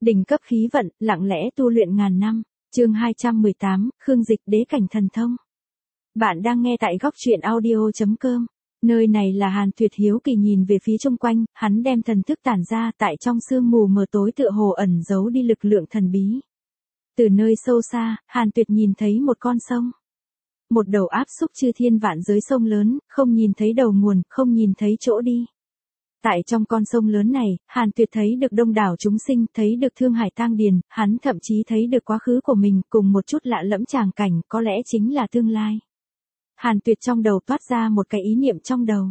Đỉnh cấp khí vận, lặng lẽ tu luyện ngàn năm. Chương 218, Khương Dịch đế cảnh thần thông. Bạn đang nghe tại góc truyện audio.com. Nơi này là Hàn Tuyệt hiếu kỳ nhìn về phía xung quanh, hắn đem thần thức tản ra, tại trong sương mù mờ tối tựa hồ ẩn giấu đi lực lượng thần bí. Từ nơi sâu xa, Hàn Tuyệt nhìn thấy một con sông. Một đầu áp xúc chư thiên vạn giới sông lớn, không nhìn thấy đầu nguồn, không nhìn thấy chỗ đi. Tại trong con sông lớn này, Hàn Tuyệt thấy được đông đảo chúng sinh, thấy được thương hải tang điền, hắn thậm chí thấy được quá khứ của mình, cùng một chút lạ lẫm tràng cảnh, có lẽ chính là tương lai. Hàn Tuyệt trong đầu toát ra một cái ý niệm trong đầu.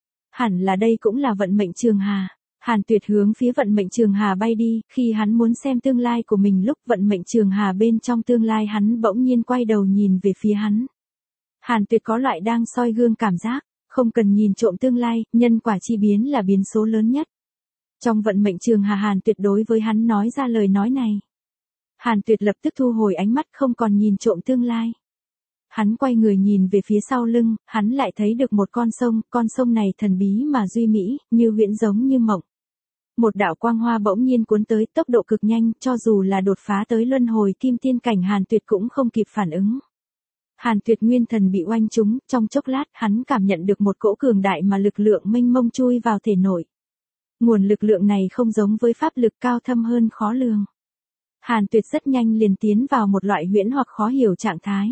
Hẳn là đây cũng là vận mệnh trường hà. Hàn Tuyệt hướng phía vận mệnh trường hà bay đi, khi hắn muốn xem tương lai của mình lúc vận mệnh trường hà bên trong tương lai hắn bỗng nhiên quay đầu nhìn về phía hắn. Hàn Tuyệt có loại đang soi gương cảm giác. Không cần nhìn trộm tương lai, nhân quả chi biến là biến số lớn nhất. Trong vận mệnh trường hà Hàn Tuyệt đối với hắn nói ra lời nói này. Hàn Tuyệt lập tức thu hồi ánh mắt không còn nhìn trộm tương lai. Hắn quay người nhìn về phía sau lưng, hắn lại thấy được một con sông này thần bí mà duy mỹ, như huyễn giống như mộng. Một đạo quang hoa bỗng nhiên cuốn tới tốc độ cực nhanh, cho dù là đột phá tới luân hồi kim tiên cảnh Hàn Tuyệt cũng không kịp phản ứng. Hàn Tuyệt nguyên thần bị oanh trúng, trong chốc lát hắn cảm nhận được một cỗ cường đại mà lực lượng mênh mông chui vào thể nội. Nguồn lực lượng này không giống với pháp lực cao thâm hơn khó lường. Hàn Tuyệt rất nhanh liền tiến vào một loại huyễn hoặc khó hiểu trạng thái.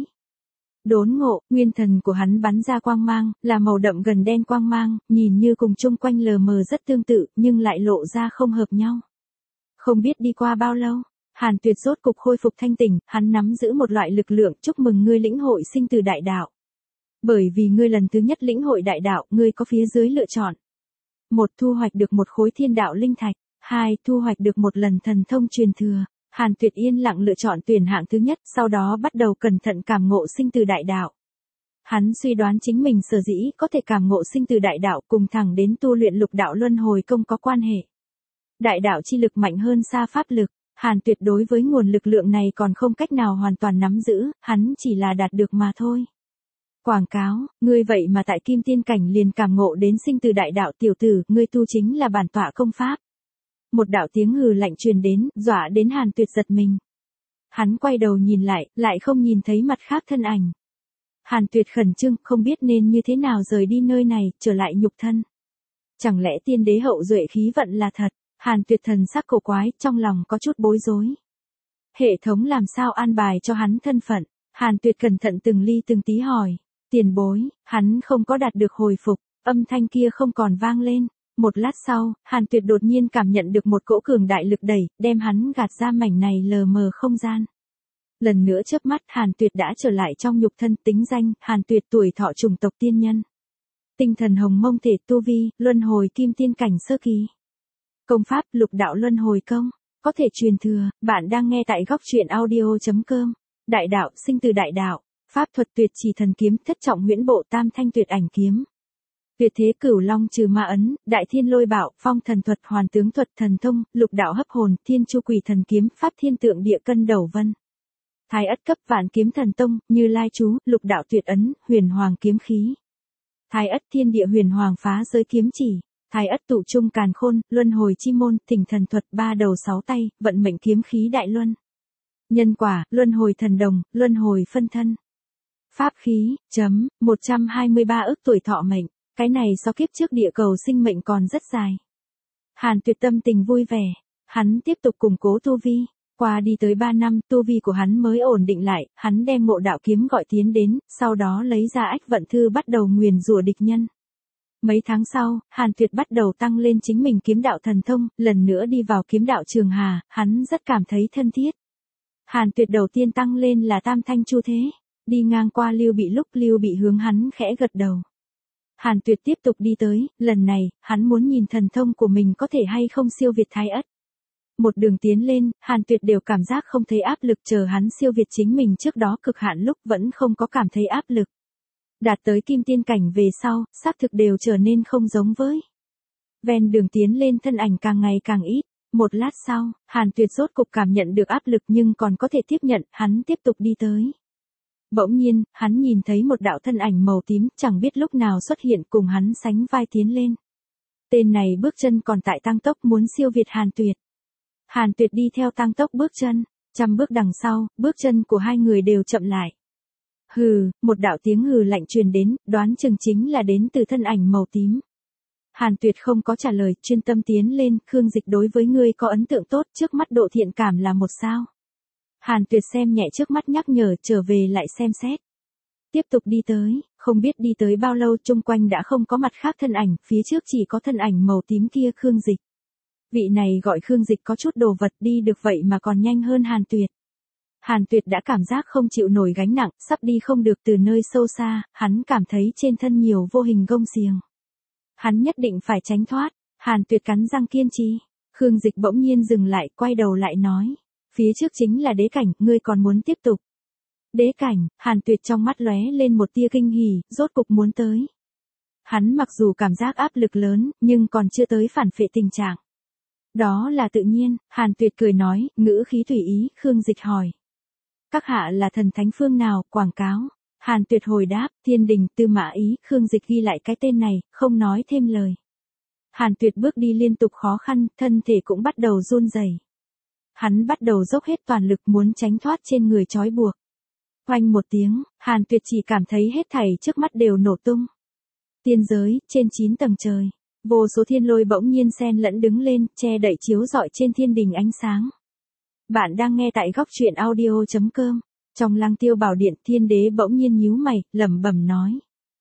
Đốn ngộ, nguyên thần của hắn bắn ra quang mang, là màu đậm gần đen quang mang, nhìn như cùng chung quanh lờ mờ rất tương tự, nhưng lại lộ ra không hợp nhau. Không biết đi qua bao lâu, Hàn Tuyệt rốt cục khôi phục thanh tỉnh, hắn nắm giữ một loại lực lượng, chúc mừng ngươi lĩnh hội sinh từ đại đạo. Bởi vì ngươi lần thứ nhất lĩnh hội đại đạo, ngươi có phía dưới lựa chọn. 1. Thu hoạch được một khối thiên đạo linh thạch. 2. Thu hoạch được một lần thần thông truyền thừa. Hàn Tuyệt yên lặng lựa chọn tuyển hạng thứ nhất, sau đó bắt đầu cẩn thận cảm ngộ sinh từ đại đạo. Hắn suy đoán chính mình sở dĩ có thể cảm ngộ sinh từ đại đạo cùng thẳng đến tu luyện lục đạo luân hồi công có quan hệ. Đại đạo chi lực mạnh hơn xa pháp lực. Hàn Tuyệt đối với nguồn lực lượng này còn không cách nào hoàn toàn nắm giữ, hắn chỉ là đạt được mà thôi. Quảng cáo, ngươi vậy mà tại kim tiên cảnh liền cảm ngộ đến sinh từ đại đạo tiểu tử, ngươi tu chính là bản tọa công pháp. Một đạo tiếng hừ lạnh truyền đến, dọa đến Hàn Tuyệt giật mình. Hắn quay đầu nhìn lại không nhìn thấy mặt khác thân ảnh. Hàn Tuyệt khẩn trương, không biết nên như thế nào rời đi nơi này, trở lại nhục thân. Chẳng lẽ tiên đế hậu duệ khí vận là thật? Hàn Tuyệt thần sắc cổ quái, trong lòng có chút bối rối. Hệ thống làm sao an bài cho hắn thân phận? Hàn Tuyệt cẩn thận từng ly từng tí hỏi. Tiền bối, hắn không có đạt được hồi phục, âm thanh kia không còn vang lên. Một lát sau, Hàn Tuyệt đột nhiên cảm nhận được một cỗ cường đại lực đẩy, đem hắn gạt ra mảnh này lờ mờ không gian. Lần nữa chớp mắt Hàn Tuyệt đã trở lại trong nhục thân, tính danh, Hàn Tuyệt tuổi thọ chủng tộc tiên nhân. Tinh thần hồng mông thể tu vi, luân hồi kim tiên cảnh sơ kỳ. Công pháp lục đạo luân hồi công, có thể truyền thừa, bạn đang nghe tại góc truyện audio.com. Đại đạo, sinh từ đại đạo, pháp thuật tuyệt chỉ thần kiếm, thất trọng huyễn bộ tam thanh tuyệt ảnh kiếm. Tuyệt thế cửu long trừ ma ấn, đại thiên lôi bảo, phong thần thuật, hoàn tướng thuật thần thông, lục đạo hấp hồn, thiên chu quỷ thần kiếm, pháp thiên tượng địa cân đầu vân. Thái ất cấp vạn kiếm thần tông, như lai chú, lục đạo tuyệt ấn, huyền hoàng kiếm khí. Thái ất thiên địa huyền hoàng phá giới kiếm chỉ. Thái ất tụ trung càn khôn, luân hồi chi môn, thỉnh thần thuật, ba đầu sáu tay, vận mệnh kiếm khí đại luân. Nhân quả, luân hồi thần đồng, luân hồi phân thân. Pháp khí, 123 ức tuổi thọ mệnh, cái này so kiếp trước địa cầu sinh mệnh còn rất dài. Hàn Tuyệt tâm tình vui vẻ, hắn tiếp tục củng cố tu vi. Qua đi tới 3 năm, tu vi của hắn mới ổn định lại, hắn đem Ngộ Đạo kiếm gọi tiến đến, sau đó lấy ra Ách Vận Thư bắt đầu nguyền rủa địch nhân. Mấy tháng sau, Hàn Tuyệt bắt đầu tăng lên chính mình kiếm đạo thần thông, lần nữa đi vào kiếm đạo trường hà, hắn rất cảm thấy thân thiết. Hàn Tuyệt đầu tiên tăng lên là tam thanh chu thế, đi ngang qua Lưu Bị lúc Lưu Bị hướng hắn khẽ gật đầu. Hàn Tuyệt tiếp tục đi tới, lần này, hắn muốn nhìn thần thông của mình có thể hay không siêu việt Thái ất. Một đường tiến lên, Hàn Tuyệt đều cảm giác không thấy áp lực, chờ hắn siêu việt chính mình trước đó cực hạn lúc vẫn không có cảm thấy áp lực. Đạt tới kim tiên cảnh về sau, xác thực đều trở nên không giống với. Ven đường tiến lên thân ảnh càng ngày càng ít. Một lát sau, Hàn Tuyệt rốt cục cảm nhận được áp lực nhưng còn có thể tiếp nhận, hắn tiếp tục đi tới. Bỗng nhiên, hắn nhìn thấy một đạo thân ảnh màu tím, chẳng biết lúc nào xuất hiện cùng hắn sánh vai tiến lên. Tên này bước chân còn tại tăng tốc muốn siêu việt Hàn Tuyệt. Hàn Tuyệt đi theo tăng tốc bước chân, 100 bước đằng sau, bước chân của hai người đều chậm lại. Hừ, một đạo tiếng hừ lạnh truyền đến, đoán chừng chính là đến từ thân ảnh màu tím. Hàn Tuyệt không có trả lời, chuyên tâm tiến lên, Khương Dịch đối với ngươi có ấn tượng tốt, trước mắt độ thiện cảm là 1 sao. Hàn Tuyệt xem nhẹ trước mắt nhắc nhở, trở về lại xem xét. Tiếp tục đi tới, không biết đi tới bao lâu, chung quanh đã không có mặt khác thân ảnh, phía trước chỉ có thân ảnh màu tím kia Khương Dịch. Vị này gọi Khương Dịch có chút đồ vật, đi được vậy mà còn nhanh hơn Hàn Tuyệt. Hàn Tuyệt đã cảm giác không chịu nổi gánh nặng, sắp đi không được, từ nơi sâu xa, hắn cảm thấy trên thân nhiều vô hình gông xiềng. Hắn nhất định phải tránh thoát, Hàn Tuyệt cắn răng kiên trì. Khương Dịch bỗng nhiên dừng lại, quay đầu lại nói. Phía trước chính là đế cảnh, ngươi còn muốn tiếp tục. Đế cảnh, Hàn Tuyệt trong mắt lóe lên một tia kinh hỉ, rốt cục muốn tới. Hắn mặc dù cảm giác áp lực lớn, nhưng còn chưa tới phản phệ tình trạng. Đó là tự nhiên, Hàn Tuyệt cười nói, ngữ khí tùy ý. Khương Dịch hỏi. Các hạ là thần thánh phương nào, quảng cáo. Hàn Tuyệt hồi đáp, Thiên Đình, Tư Mã Ý. Khương Dịch ghi lại cái tên này, không nói thêm lời. Hàn Tuyệt bước đi liên tục khó khăn, thân thể cũng bắt đầu run rẩy. Hắn bắt đầu dốc hết toàn lực muốn tránh thoát trên người trói buộc. Oanh một tiếng, Hàn Tuyệt chỉ cảm thấy hết thảy trước mắt đều nổ tung. Tiên giới, trên 9 tầng trời, vô số thiên lôi bỗng nhiên xen lẫn đứng lên, che đậy chiếu rọi trên thiên đình ánh sáng. Bạn đang nghe tại góc truyện audio.com. Trong Lăng Tiêu Bảo Điện, Thiên Đế bỗng nhiên nhíu mày, lẩm bẩm nói.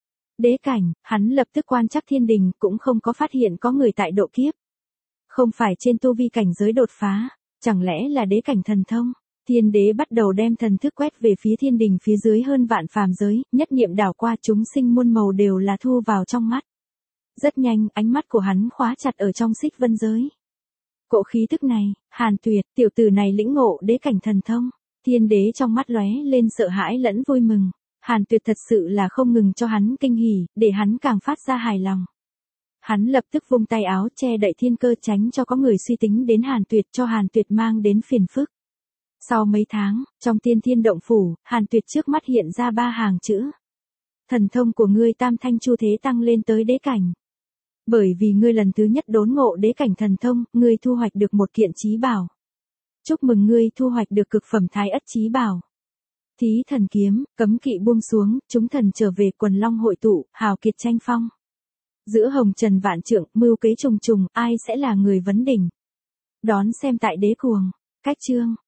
Đế cảnh, hắn lập tức quan trắc thiên đình, cũng không có phát hiện có người tại độ kiếp. Không phải trên tu vi cảnh giới đột phá, chẳng lẽ là đế cảnh thần thông? Thiên Đế bắt đầu đem thần thức quét về phía thiên đình phía dưới hơn vạn phàm giới, nhất niệm đảo qua chúng sinh muôn màu đều là thu vào trong mắt. Rất nhanh, ánh mắt của hắn khóa chặt ở trong Xích Vân giới. Cỗ khí tức này, Hàn Tuyệt, tiểu tử này lĩnh ngộ đế cảnh thần thông. Thiên Đế trong mắt lóe lên sợ hãi lẫn vui mừng. Hàn Tuyệt thật sự là không ngừng cho hắn kinh hỉ, để hắn càng phát ra hài lòng. Hắn lập tức vung tay áo che đậy thiên cơ, tránh cho có người suy tính đến Hàn Tuyệt, cho Hàn Tuyệt mang đến phiền phức. Sau mấy tháng, trong Tiên Thiên Động Phủ, Hàn Tuyệt trước mắt hiện ra 3 hàng chữ. Thần thông của ngươi Tam Thanh Chu Thế tăng lên tới đế cảnh. Bởi vì ngươi lần thứ nhất đốn ngộ đế cảnh thần thông, ngươi thu hoạch được một kiện chí bảo. Chúc mừng ngươi thu hoạch được cực phẩm Thái Ất chí bảo. Thí thần kiếm, cấm kỵ buông xuống, chúng thần trở về, quần long hội tụ, hào kiệt tranh phong. Giữa hồng trần vạn trượng, mưu kế trùng trùng, ai sẽ là người vấn đỉnh? Đón xem tại Đế Cuồng. Cách chương.